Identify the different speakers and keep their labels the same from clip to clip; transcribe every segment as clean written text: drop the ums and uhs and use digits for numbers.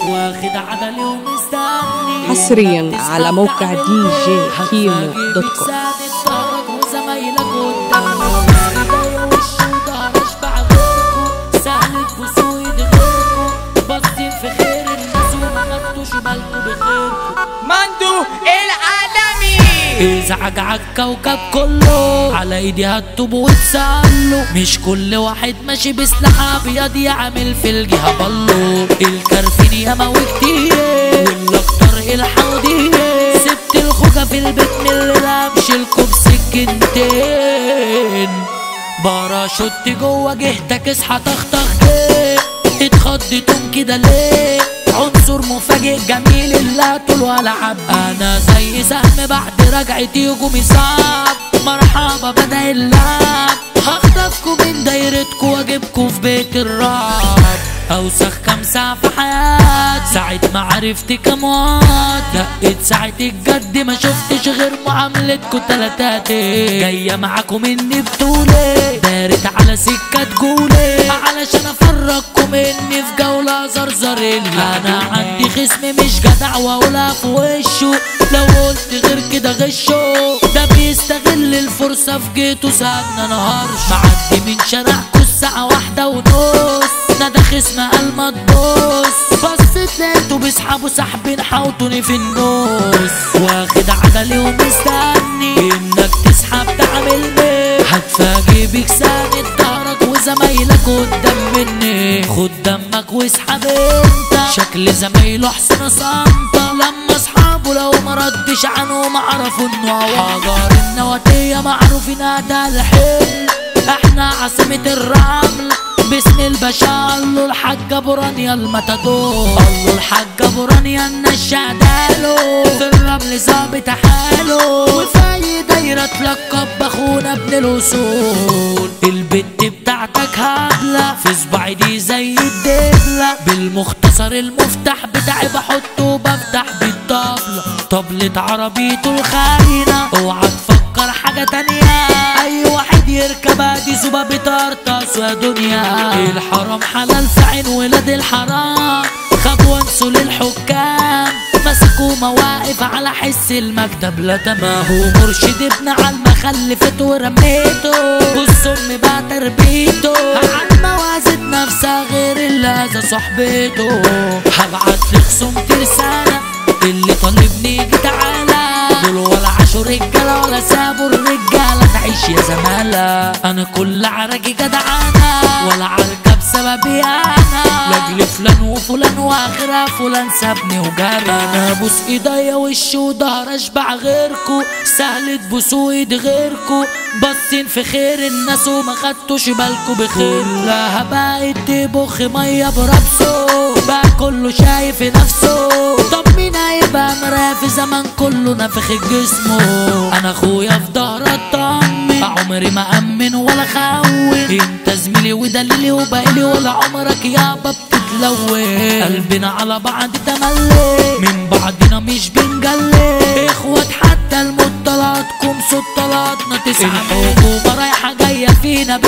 Speaker 1: واخد عدلي ومستني
Speaker 2: حصريا على موقع djkimo.com.
Speaker 1: وزمايلك قدامي ايديا وشي وضهر اشبع غيركو سهلة بسويد غيركو باصين في خير الناس وما خدتوش بالكو بخيركو
Speaker 3: مندو العالمي
Speaker 1: ازعج عالكوكب كله على ايدي هتوب وتسأله مش كل واحد ماشي بسلاح ابيض يعمل في الجهة بالله الكرفين ياما وكتير والاكتر الحوضية سبت الخوجة في البيت من اللي لمشلكوا بسكنتين باراشوت جوه جهتك اصحى طخطخ جه اتخضتم كده ليه عنصر مفاجئ جميل اللي طول ولا عب انا زي سهم بعد رجعتي هجومي صعب مرحبا بدأ اللعب هخطفكوا من دايرتكوا واجيبكوا في بيت الرعب اوسخ كام ساعة في حياتي ساعة ما عرفت كام وقت دقت ساعة الجد ما شفتش غير معاملتكوا تلاتاتي جاية معاكوا مني بطولة دارت على سكة تقولي علشان افرجكوا مني في جولة زرزرلي انا عندي خصم مش جدع واقولها في وشه لو قلت غير كده غشه ده بيستغل الفرصة في جيته ساعتنا نهارش معدي من شارعكوا الساعة 1:30 نادى خصم قال ما تبص بصيت لقيته بيسحبوا سحبين حوطوني في النص واخد عجلي ومستني انك تسحب تعمل ايه هتفاجئ بيك ساند ظهرك وزمايلك قدام مني خد دمك واسحب انت شكل زمايله حسن صمتة لما اصحابه لو ما ردش عنهم عرفوا انه حجر النواتية معروفين ده الحل احنا عاصمة الرمل باسم الباشا قالوا الحاج ابو رانيا المتادور قالوا الحاج ابو رانيا النشاداله في الرمل ظابط حاله وفي اي دايره تلقب باخونا ابن الاصول البت بتاعتك هبله في صباعي دي زي الدبله بالمختصر المفتاح بتاعي بحطه وبفتح بالطبله طبلة عربيته الخاينه اوعى تفكر حاجه تانيه اي واحد يركبها دي زوبه بترطس يا دنيا الحرام حلال في عين ولاد الحرام خبوا انسوا للحكام مسكوا مواقف على حس المكتب لا تمام مرشد ابن علمة خلفته ورميته والسم بقى تربيته عن موازن نفسها غير اللي اذى صحبته هبعت لخصوم ترسانة اللي طالبني يجي تعالى دول ولا عاشوا رجالة ولا سابوا الرجالة تعيش يا زمالة انا كل عرجي جدعانة ولا عركة بسببي انا لاجل فلان وفلان واخرها فلان سابني وجرى انا ابوس ايديا وشي وضهر اشبع غيركو سهل تبوسوا ايد غيركو باصين في خير الناس وما خدتوش بالكو بخير كلها بقت تبخ ميه بربسه بقى كله شايف نفسه طب مين هيبقى مراه في زمن كله نفخ جسمه انا اخويا في ظهر اطمن عمري ما امن ولا خون انت زميلي ودليلي وبقالي ولا عمرك يابا بتتلون قلبنا على بعض تملي من بعضنا مش بنجلي اخوات حتى الموت طلعتكم صوت طلعتنا تسعة الحكومة رايحة جاية فينا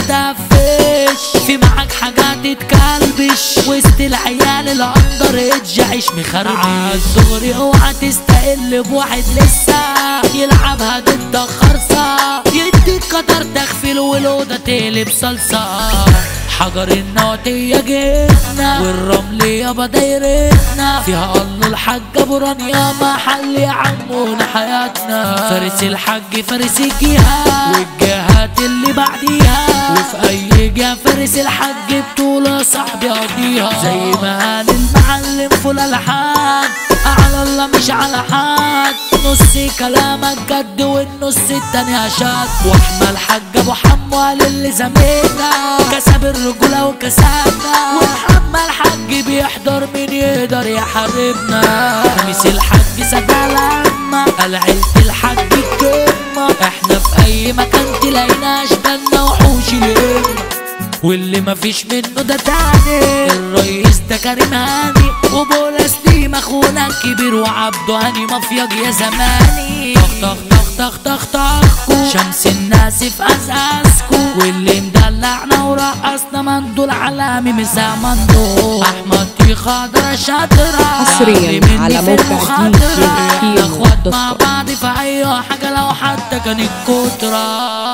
Speaker 1: بتقفش في معاك حاجات تكلبش وسط العيال الاندر ايدج عيش مخربش دغري اوعى تستقل بواحد لسه يلعبها ضد خرصة يديك قدر تغفل والأوضة تقلب صلصة حجر النواتية جيتنا والرمل يابا دايرتنا فيها الله الحاج ابو رانيا محل يا عمونا حياتنا فارس الحاج فارس الجهات والجهات اللي بعديها وفي اي جهة فارس الحاج بطولة صاحبي قضيها زي ما قال المعلم فول الحاج على الله مش على حد نص كلامك جد والنص التاني هشاد واحمى الحاج ابو حموال اللي زميلنا كسب الرجولة وكسبنا ومحمى الحاج بيحضر مين يقدر يحاربنا خميس الحاج سادة لما قال عيلة الحاج الكلمة احنا في اي مكان تلاقينا اشبالنا وحوش الهمة واللي مفيش منه ده تاني الرئيس ده كريم هاني وبولا سليم اخونا الكبير وعبده هاني مافيا يا زماني طخ طخ طخ طخكو شمس الناس في أزازكو واللي مدلعنا ورقصنا مندول علامي مسا مندول أحمد دي خضرة شاطرة
Speaker 2: حصريا على موقع دي جي كيمو
Speaker 1: اخوات مع بعض في أي حاجة لو حتى كانت كترة.